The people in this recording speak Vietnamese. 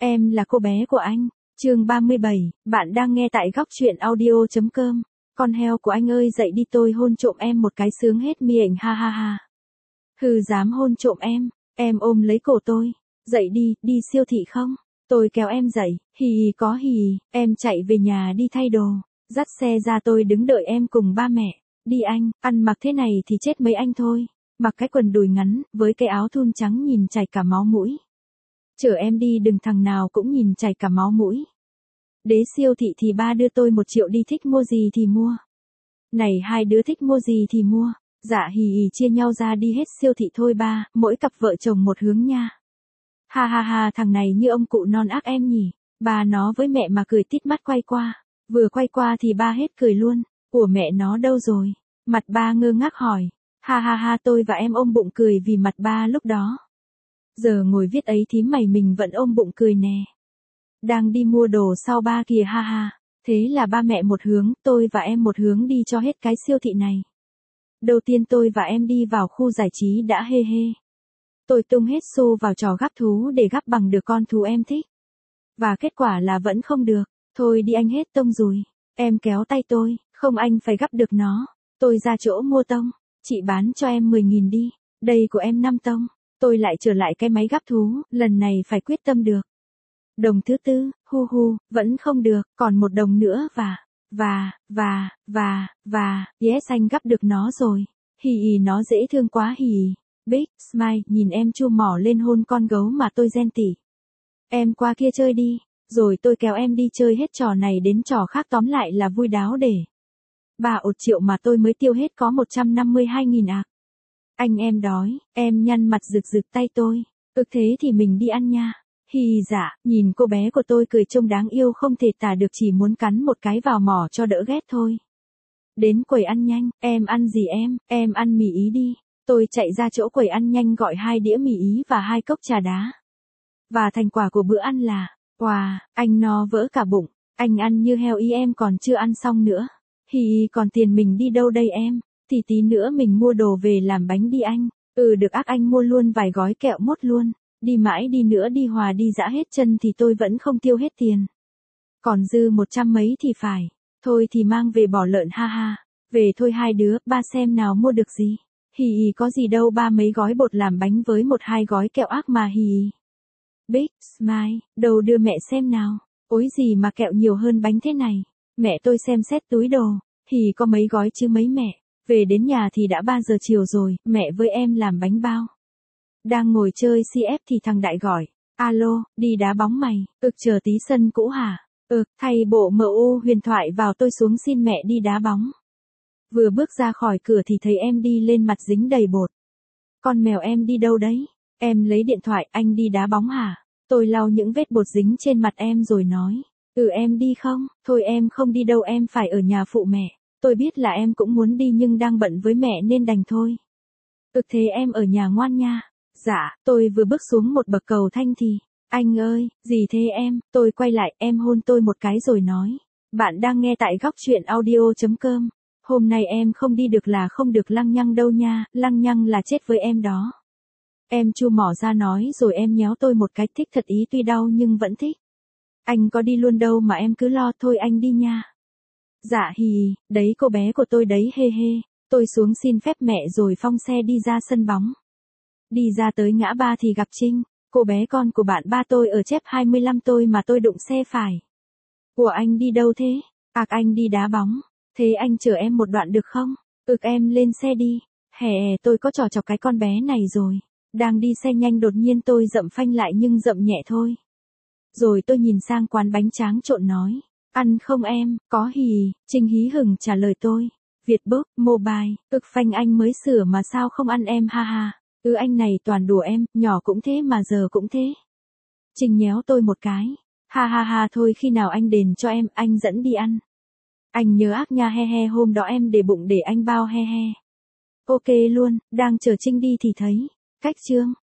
Em là cô bé của anh. Chương 37, bạn đang nghe tại góc truyện audio.com. Con heo của anh ơi dậy đi, tôi hôn trộm em một cái sướng hết miệng, ha ha ha. Hừ, dám hôn trộm em ôm lấy cổ tôi. Dậy đi, đi siêu thị không? Tôi kéo em dậy, hì hì có hì hì, em chạy về nhà đi thay đồ. Dắt xe ra, tôi đứng đợi em cùng ba mẹ. Đi anh, ăn mặc thế này thì chết mấy anh thôi. Mặc cái quần đùi ngắn, với cái áo thun trắng nhìn chảy cả máu mũi. Chở em đi, đừng thằng nào cũng nhìn chảy cả máu mũi. Đế siêu thị thì ba đưa tôi 1 triệu đi, thích mua gì thì mua. Này hai đứa thích mua gì thì mua. Dạ hì hì, chia nhau ra đi hết siêu thị thôi ba, mỗi cặp vợ chồng một hướng nha. Ha ha ha, thằng này như ông cụ non ác em nhỉ. Ba nó với mẹ mà cười tít mắt quay qua. Vừa quay qua thì ba hết cười luôn. Ủa mẹ nó đâu rồi? Mặt ba ngơ ngác hỏi. Ha ha ha, tôi và em ôm bụng cười vì mặt ba lúc đó. Giờ ngồi viết ấy thím mày mình vẫn ôm bụng cười nè. Đang đi mua đồ sau ba kìa, ha ha. Thế là ba mẹ một hướng, tôi và em một hướng đi cho hết cái siêu thị này. Đầu tiên tôi và em đi vào khu giải trí đã, hê hê. Tôi tung hết xu vào trò gắp thú để gắp bằng được con thú em thích. Và kết quả là vẫn không được. Thôi đi anh, hết tông rồi. Em kéo tay tôi, không anh phải gắp được nó. Tôi ra chỗ mua tông. Chị bán cho em 10.000 đi. Đây của em 5 tông. Tôi lại trở lại cái máy gắp thú, lần này phải quyết tâm được. Đồng thứ tư, hu hu, vẫn không được, còn 1 đồng nữa và, yes anh gắp được nó rồi. Hì hì, nó dễ thương quá hì hì. Big smile, nhìn em chu mỏ lên hôn con gấu mà tôi ghen tị. Em qua kia chơi đi, rồi tôi kéo em đi chơi hết trò này đến trò khác, tóm lại là vui đáo để. 1 triệu mà tôi mới tiêu hết có 152.000 à. Anh em đói, em nhăn mặt rực rực tay tôi. Thế thì mình đi ăn nha. Hì hì, dạ, nhìn cô bé của tôi cười trông đáng yêu không thể tả được, chỉ muốn cắn một cái vào mỏ cho đỡ ghét thôi. Đến quầy ăn nhanh, em ăn gì em ăn mì Ý đi. Tôi chạy ra chỗ quầy ăn nhanh gọi 2 đĩa mì Ý và 2 cốc trà đá. Và thành quả của bữa ăn là, wow, anh no vỡ cả bụng, anh ăn như heo ý, em còn chưa ăn xong nữa. Hì hì, còn tiền mình đi đâu đây em? Thì tí nữa mình mua đồ về làm bánh đi anh. Được ác, anh mua luôn vài gói kẹo mốt luôn. Đi mãi đi nữa đi hòa đi dã hết chân thì tôi vẫn không tiêu hết tiền. Còn dư 100 mấy thì phải. Thôi thì mang về bỏ lợn, ha ha. Về thôi hai đứa, ba xem nào mua được gì. Hì hì, có gì đâu ba, mấy gói bột làm bánh với 1-2 gói kẹo ác mà hì hì. Big smile, đâu đưa mẹ xem nào. Ôi gì mà kẹo nhiều hơn bánh thế này. Mẹ tôi xem xét túi đồ. Hì, có mấy gói chứ mấy mẹ. Về đến nhà thì đã 3 giờ chiều rồi, mẹ với em làm bánh bao. Đang ngồi chơi CF thì thằng Đại gọi. Alo, đi đá bóng mày. Chờ tí sân cũ hả? Thay bộ MU huyền thoại vào, tôi xuống xin mẹ đi đá bóng. Vừa bước ra khỏi cửa thì thấy em đi lên, mặt dính đầy bột. Con mèo em đi đâu đấy? Em lấy điện thoại, anh đi đá bóng hả? Tôi lau những vết bột dính trên mặt em rồi nói. Em đi không? Thôi em không đi đâu, em phải ở nhà phụ mẹ. Tôi biết là em cũng muốn đi nhưng đang bận với mẹ nên đành thôi. Thế em ở nhà ngoan nha. Dạ, tôi vừa bước xuống một bậc cầu thang thì, anh ơi, gì thế em? Tôi quay lại, em hôn tôi một cái rồi nói. Bạn đang nghe tại góc truyện audio.com. Hôm nay em không đi được là không được lăng nhăng đâu nha, lăng nhăng là chết với em đó. Em chu mỏ ra nói rồi em nhéo tôi một cái, thích thật ý, tuy đau nhưng vẫn thích. Anh có đi luôn đâu mà em cứ lo, thôi anh đi nha. Dạ hì, đấy cô bé của tôi đấy, hê hê. Tôi xuống xin phép mẹ rồi phong xe đi ra sân bóng. Đi ra tới ngã ba thì gặp Trinh, cô bé con của bạn ba tôi ở chép 25 tôi mà tôi đụng xe phải. Của anh đi đâu thế? Anh đi đá bóng. Thế anh chở em một đoạn được không? Em lên xe đi. Hè, tôi có trò chọc cái con bé này rồi. Đang đi xe nhanh đột nhiên tôi dậm phanh lại nhưng dậm nhẹ thôi. Rồi tôi nhìn sang quán bánh tráng trộn nói. Ăn không em? Có hì. Trinh hí hửng trả lời tôi. Vietbook, mobile. Phanh anh mới sửa mà sao không ăn em, ha ha. Anh này toàn đùa em, nhỏ cũng thế mà giờ cũng thế. Trinh nhéo tôi một cái. Ha ha ha, thôi khi nào anh đền cho em, anh dẫn đi ăn. Anh nhớ ác nha, he he, hôm đó em để bụng để anh bao, he he. Ok luôn, đang chờ Trinh đi thì thấy. Cách chương.